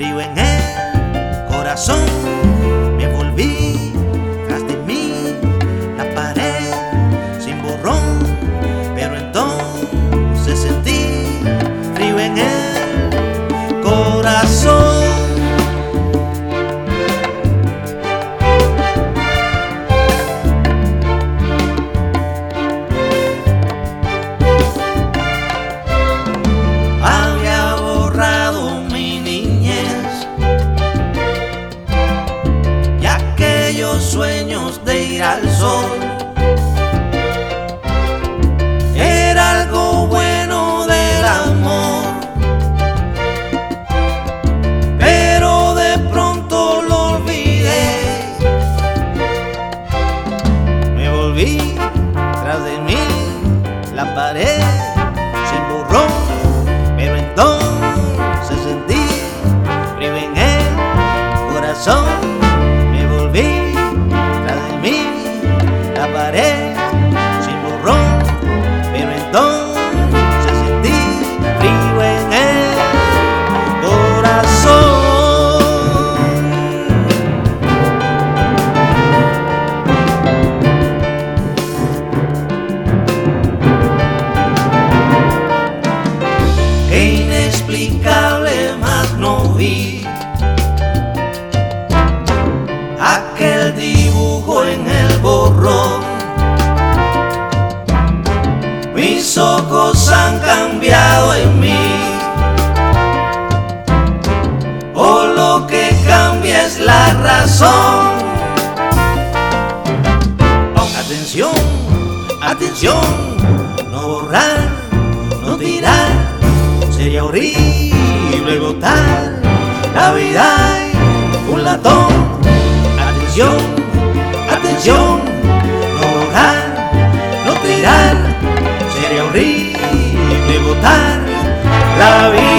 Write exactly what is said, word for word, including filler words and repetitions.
frío en el corazón. Me volví tras de mí la pared sin borrón, pero entonces sentí frío en el corazón. Sueños de ir al sol, era algo bueno del amor, pero de pronto lo olvidé. Me volví tras de mí la pared sin borrón, pero entonces sentí frío en el corazón. Me volví la pared sin borrón, pero entonces sentí frío en el corazón. Qué inexplicable, más no vi aquel dibujo en el borrón. Mis ojos han cambiado en mí, o lo que cambia es la razón. Atención, atención, no borrar, no tirar, sería horrible botar la vida en un latón. Atención, atención, no borrar, no tirar, sería horrible botar la vida.